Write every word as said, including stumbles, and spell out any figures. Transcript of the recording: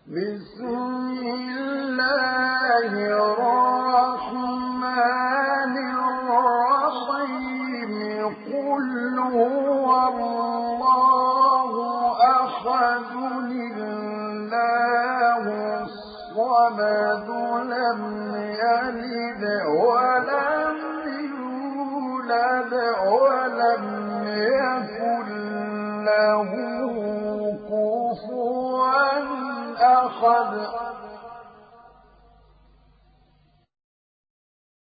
بسم الله الرحمن الرحيم قل هو الله أحد الله الصمد لم يلد ولم يولد ولم يكن له كفوا أحد